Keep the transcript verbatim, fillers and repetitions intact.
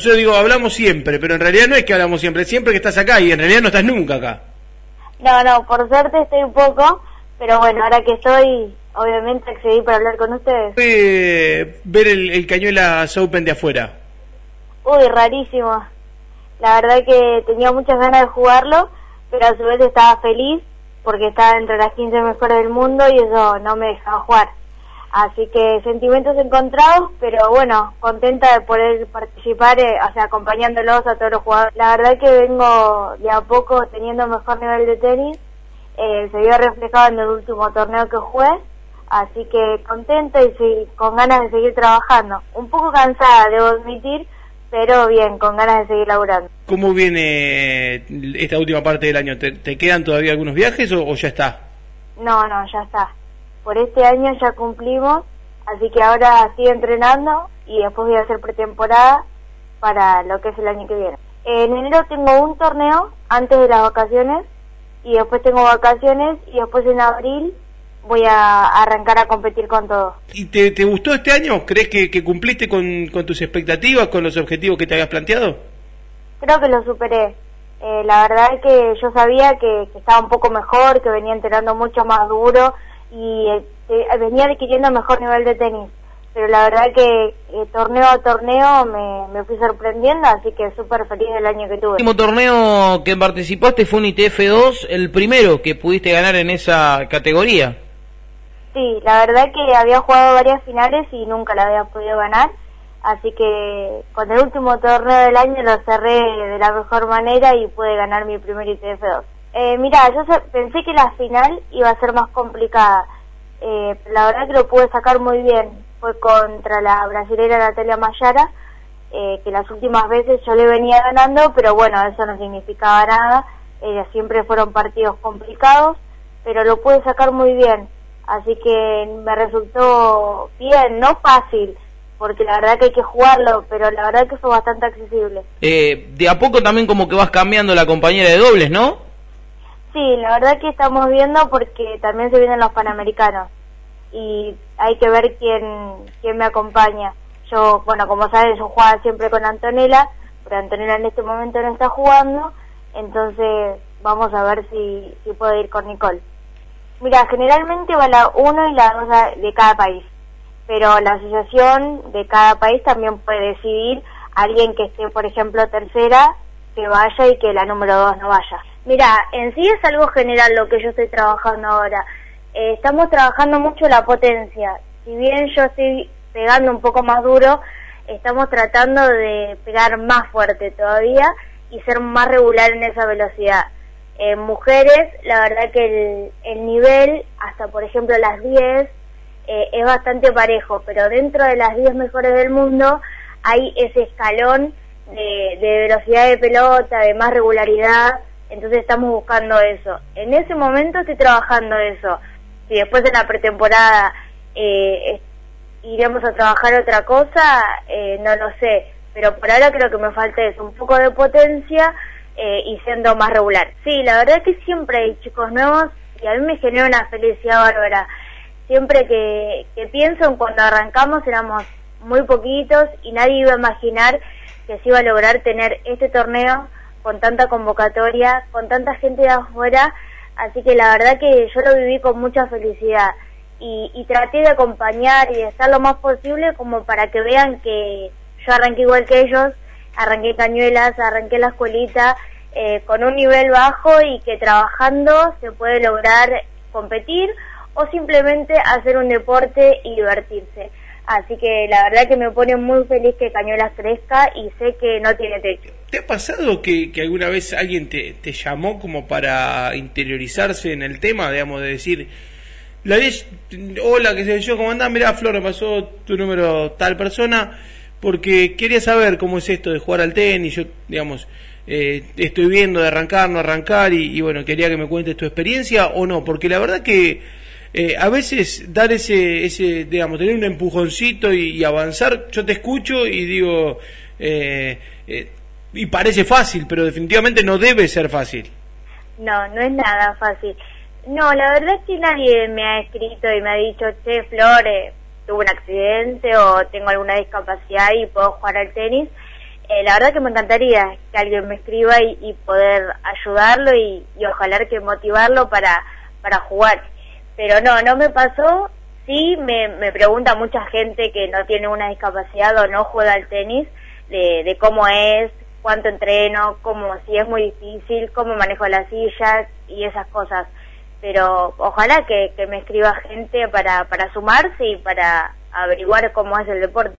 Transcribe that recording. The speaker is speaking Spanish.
Yo digo, hablamos siempre, pero en realidad no es que hablamos siempre, siempre que estás acá y en realidad no estás nunca acá. No, no, por suerte estoy un poco, pero bueno, ahora que estoy, obviamente accedí para hablar con ustedes. Eh, ver el, el Cañuelas Open de afuera. Uy, rarísimo. La verdad que tenía muchas ganas de jugarlo, pero a su vez estaba feliz porque estaba entre las quince mejores del mundo y eso no me dejaba jugar. Así que sentimientos encontrados, pero bueno, contenta de poder participar, eh, o sea, acompañándolos a todos los jugadores. La verdad que vengo de a poco teniendo mejor nivel de tenis, eh, se vio reflejado en el último torneo que jugué, así que contenta y sí, con ganas de seguir trabajando. Un poco cansada, debo admitir, pero bien, con ganas de seguir laburando. ¿Cómo viene esta última parte del año? ¿Te, te quedan todavía algunos viajes o, o ya está? No, no, ya está. Por este año ya cumplimos, así que ahora sigo entrenando y después voy a hacer pretemporada para lo que es el año que viene. En enero tengo un torneo antes de las vacaciones y después tengo vacaciones y después en abril voy a arrancar a competir con todo. ¿Y te, te gustó este año? ¿Crees que, que cumpliste con, con tus expectativas, con los objetivos que te habías planteado? Creo que lo superé. Eh, la verdad es que yo sabía que, que estaba un poco mejor, que venía entrenando mucho más duro y eh, venía adquiriendo mejor nivel de tenis. Pero la verdad que eh, torneo a torneo me, me fui sorprendiendo, así que súper feliz del año que tuve. El último torneo que participaste fue un I T F dos, el primero que pudiste ganar en esa categoría. Sí, la verdad que había jugado varias finales y nunca la había podido ganar, así que con el último torneo del año lo cerré de la mejor manera y pude ganar mi primer I T F dos. Eh, mira, yo pensé que la final iba a ser más complicada, eh, la verdad que lo pude sacar muy bien. Fue contra la brasilera Natalia Mayara, eh, que las últimas veces yo le venía ganando, pero bueno, eso no significaba nada, eh, siempre fueron partidos complicados, pero lo pude sacar muy bien. Así que me resultó bien, no fácil, porque la verdad que hay que jugarlo, pero la verdad que fue bastante accesible. Eh, de a poco también como que vas cambiando la compañera de dobles, ¿no? Sí, la verdad que estamos viendo porque también se vienen los Panamericanos y hay que ver quién quién me acompaña. Yo, bueno, como sabes, yo jugaba siempre con Antonella, pero Antonella en este momento no está jugando, entonces vamos a ver si, si puedo ir con Nicole. Mira, generalmente va la uno y la dos de cada país, pero la asociación de cada país también puede decidir alguien que esté, por ejemplo, tercera, que vaya y que la número dos no vaya. Mira, en sí es algo general lo que yo estoy trabajando ahora. Eh, estamos trabajando mucho la potencia. Si bien yo estoy pegando un poco más duro, estamos tratando de pegar más fuerte todavía y ser más regular en esa velocidad. En mujeres, la verdad que el, el nivel, hasta por ejemplo las diez, eh, es bastante parejo, pero dentro de las diez mejores del mundo hay ese escalón de, de velocidad de pelota, de más regularidad, entonces estamos buscando eso. En ese momento estoy trabajando eso. Si después de la pretemporada eh, iremos a trabajar otra cosa, eh, no lo sé, pero por ahora creo que me falta eso, un poco de potencia, Eh, y siendo más regular. Sí, la verdad que siempre hay chicos nuevos y a mí me genera una felicidad bárbara. Siempre que, que pienso en cuando arrancamos éramos muy poquitos y nadie iba a imaginar que se iba a lograr tener este torneo con tanta convocatoria, con tanta gente de afuera, así que la verdad que yo lo viví con mucha felicidad y, y traté de acompañar y de estar lo más posible como para que vean que yo arranqué igual que ellos, arranqué Cañuelas, arranqué la escuelita eh, con un nivel bajo y que trabajando se puede lograr competir o simplemente hacer un deporte y divertirse. Así que la verdad que me pone muy feliz que Cañuelas crezca y sé que no tiene techo. ¿Te ha pasado que, que alguna vez alguien te, te llamó como para interiorizarse en el tema, digamos, de decir, la vez, hola, qué sé yo, ¿cómo andás? Mirá, Flor, pasó tu número tal persona, porque quería saber cómo es esto de jugar al tenis, yo, digamos, eh, estoy viendo de arrancar, no arrancar, y, y bueno, quería que me cuentes tu experiencia o no, porque la verdad que eh, a veces dar ese, ese, digamos, tener un empujoncito y, y avanzar, yo te escucho y digo, eh, eh, y parece fácil, pero definitivamente no debe ser fácil. No, no es nada fácil. No, la verdad es que nadie me ha escrito y me ha dicho, che, Flor, eh, tuve un accidente o tengo alguna discapacidad y puedo jugar al tenis. eh, la verdad que me encantaría que alguien me escriba y, y poder ayudarlo y, y ojalá que motivarlo para, para jugar. Pero no, no me pasó. Sí, me, me pregunta mucha gente que no tiene una discapacidad o no juega al tenis, de, de cómo es, cuánto entreno, cómo, si es muy difícil, cómo manejo la silla y esas cosas. Pero ojalá que, que me escriba gente para, para sumarse y para averiguar cómo es el deporte.